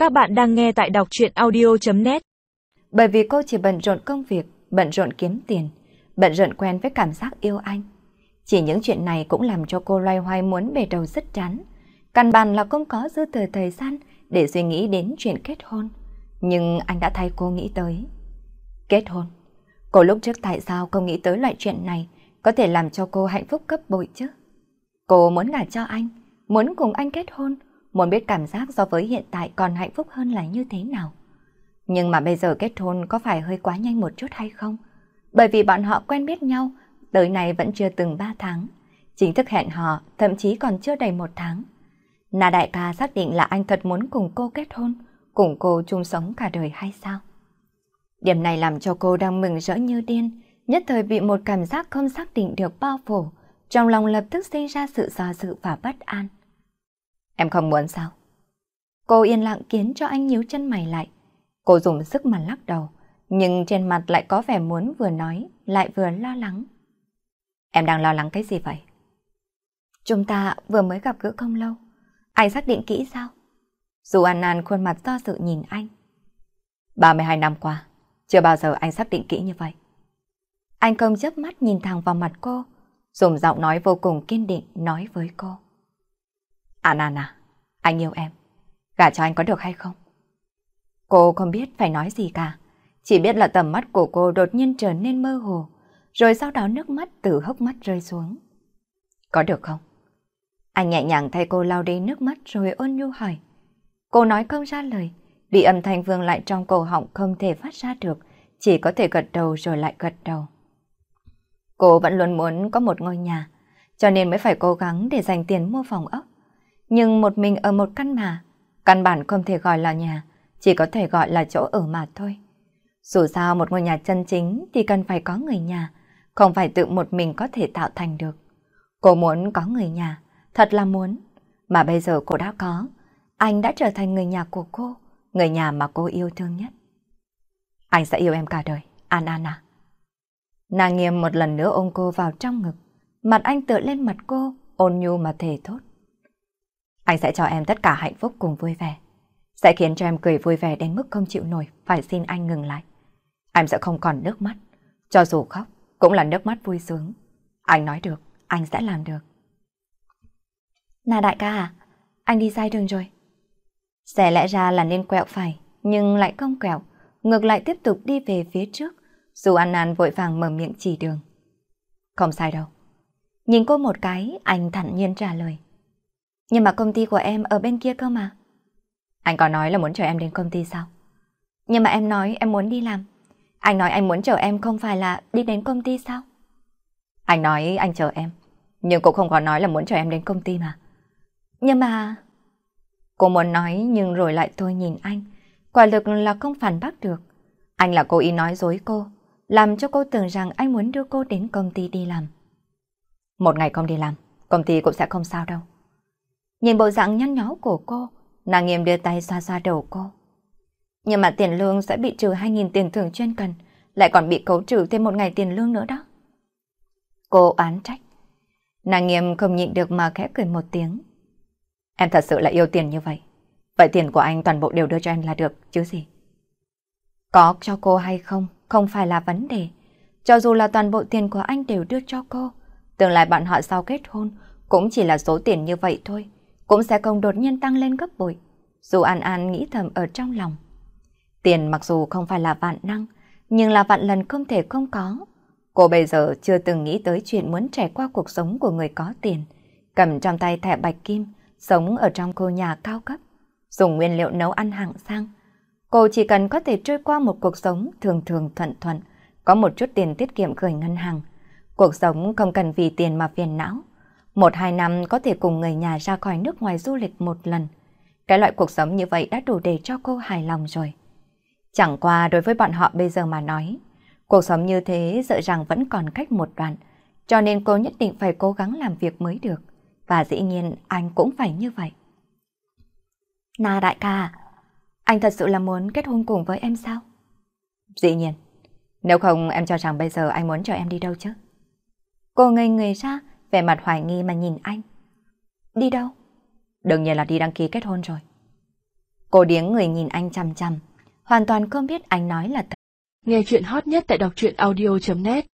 Các bạn đang nghe tại đọc truyện audio.net. Bởi vì cô chỉ bận rộn công việc, bận rộn kiếm tiền, bận rộn quen với cảm giác yêu anh. Chỉ những chuyện này cũng làm cho cô loay hoay muốn bề đầu rất chán. Căn bản là không có dư thừa thời gian để suy nghĩ đến chuyện kết hôn. Nhưng anh đã thay cô nghĩ tới. Kết hôn. Cô lúc trước tại sao không nghĩ tới loại chuyện này có thể làm cho cô hạnh phúc gấp bội chứ? Cô muốn gả cho anh, muốn cùng anh kết hôn, muốn biết cảm giác so với hiện tại còn hạnh phúc hơn là như thế nào. Nhưng mà bây giờ kết hôn có phải hơi quá nhanh một chút hay không? Bởi vì bọn họ quen biết nhau, tới nay vẫn chưa từng 3 tháng. Chính thức hẹn hò thậm chí còn chưa đầy 1 tháng. Na đại ca xác định là anh thật muốn cùng cô kết hôn, cùng cô chung sống cả đời hay sao? Điểm này làm cho cô đang mừng rỡ như điên, nhất thời bị một cảm giác không xác định được bao phủ, trong lòng lập tức sinh ra sự do dự và bất an. Em không muốn sao? Cô yên lặng khiến cho anh nhíu chân mày lại. Cô dùng sức mà lắc đầu, nhưng trên mặt lại có vẻ muốn vừa nói, lại vừa lo lắng. Em đang lo lắng cái gì vậy? Chúng ta vừa mới gặp gỡ không lâu. Anh xác định kỹ sao? Dù An An khuôn mặt do dự nhìn anh. 32 năm qua, chưa bao giờ anh xác định kỹ như vậy. Anh không chớp mắt nhìn thẳng vào mặt cô, dùng giọng nói vô cùng kiên định nói với cô. An An à, anh yêu em. Gả cho anh có được hay không? Cô không biết phải nói gì cả. Chỉ biết là tầm mắt của cô đột nhiên trở nên mơ hồ, rồi sau đó nước mắt từ hốc mắt rơi xuống. Có được không? Anh nhẹ nhàng thay cô lau đi nước mắt rồi ôn nhu hỏi. Cô nói không ra lời, bị âm thanh vương lại trong cổ họng không thể phát ra được, chỉ có thể gật đầu rồi lại gật đầu. Cô vẫn luôn muốn có một ngôi nhà, cho nên mới phải cố gắng để dành tiền mua phòng ốc. Nhưng một mình ở một căn bản không thể gọi là nhà, chỉ có thể gọi là chỗ ở mà thôi. Dù sao một ngôi nhà chân chính thì cần phải có người nhà, không phải tự một mình có thể tạo thành được. Cô muốn có người nhà, thật là muốn. Mà bây giờ cô đã có, anh đã trở thành người nhà của cô, người nhà mà cô yêu thương nhất. Anh sẽ yêu em cả đời, An An à. Nàng Nghiêm một lần nữa ôm cô vào trong ngực, mặt anh tựa lên mặt cô, ôn nhu mà thề thốt. Anh sẽ cho em tất cả hạnh phúc cùng vui vẻ, sẽ khiến cho em cười vui vẻ đến mức không chịu nổi, phải xin anh ngừng lại. Em sẽ không còn nước mắt, cho dù khóc cũng là nước mắt vui sướng. Anh nói được, anh sẽ làm được. Na đại ca à, anh đi sai đường rồi. Sẽ lẽ ra là nên quẹo phải, nhưng lại không quẹo, ngược lại tiếp tục đi về phía trước, dù An An vội vàng mở miệng chỉ đường. Không sai đâu. Nhìn cô một cái, anh thản nhiên trả lời. Nhưng mà công ty của em ở bên kia cơ mà. Anh có nói là muốn chở em đến công ty sao? Nhưng mà em nói em muốn đi làm. Anh nói anh muốn chở em không phải là đi đến công ty sao? Anh nói anh chở em, nhưng cũng không có nói là muốn chở em đến công ty mà. Nhưng mà... Cô muốn nói nhưng rồi lại thôi nhìn anh. Quả thực là không phản bác được. Anh là cố ý nói dối cô, làm cho cô tưởng rằng anh muốn đưa cô đến công ty đi làm. Một ngày không đi làm, công ty cũng sẽ không sao đâu. Nhìn bộ dạng nhăn nhó của cô, nàng Nghiêm đưa tay xoa xoa đầu cô. Nhưng mà tiền lương sẽ bị trừ 2.000 tiền thưởng chuyên cần, lại còn bị khấu trừ thêm 1 ngày tiền lương nữa đó. Cô oán trách. Nàng Nghiêm không nhịn được mà khẽ cười một tiếng. Em thật sự là yêu tiền như vậy. Vậy tiền của anh toàn bộ đều đưa cho em là được chứ gì. Có cho cô hay không, không phải là vấn đề. Cho dù là toàn bộ tiền của anh đều đưa cho cô, tương lai bọn họ sau kết hôn cũng chỉ là số tiền như vậy thôi, cũng sẽ không đột nhiên tăng lên gấp bội. Dù An An nghĩ thầm ở trong lòng. Tiền mặc dù không phải là vạn năng, nhưng là vạn lần không thể không có. Cô bây giờ chưa từng nghĩ tới chuyện muốn trải qua cuộc sống của người có tiền, cầm trong tay thẻ bạch kim, sống ở trong khu nhà cao cấp, dùng nguyên liệu nấu ăn hạng sang. Cô chỉ cần có thể trôi qua một cuộc sống thường thường thuận thuận, có một chút tiền tiết kiệm gửi ngân hàng. Cuộc sống không cần vì tiền mà phiền não. 1-2 năm có thể cùng người nhà ra khỏi nước ngoài du lịch một lần. Cái loại cuộc sống như vậy đã đủ để cho cô hài lòng rồi. Chẳng qua đối với bọn họ bây giờ mà nói, cuộc sống như thế sợ rằng vẫn còn cách một đoạn, cho nên cô nhất định phải cố gắng làm việc mới được. Và dĩ nhiên anh cũng phải như vậy. Na đại ca, anh thật sự là muốn kết hôn cùng với em sao? Dĩ nhiên. Nếu không em cho rằng bây giờ anh muốn cho em đi đâu chứ? Cô ngây người ra, vẻ mặt hoài nghi mà nhìn anh. Đi đâu? Đương nhiên là đi đăng ký kết hôn rồi. Cô điếng người nhìn anh chằm chằm, hoàn toàn không biết anh nói là thật. Nghe chuyện hot nhất tại đọc truyện audio.net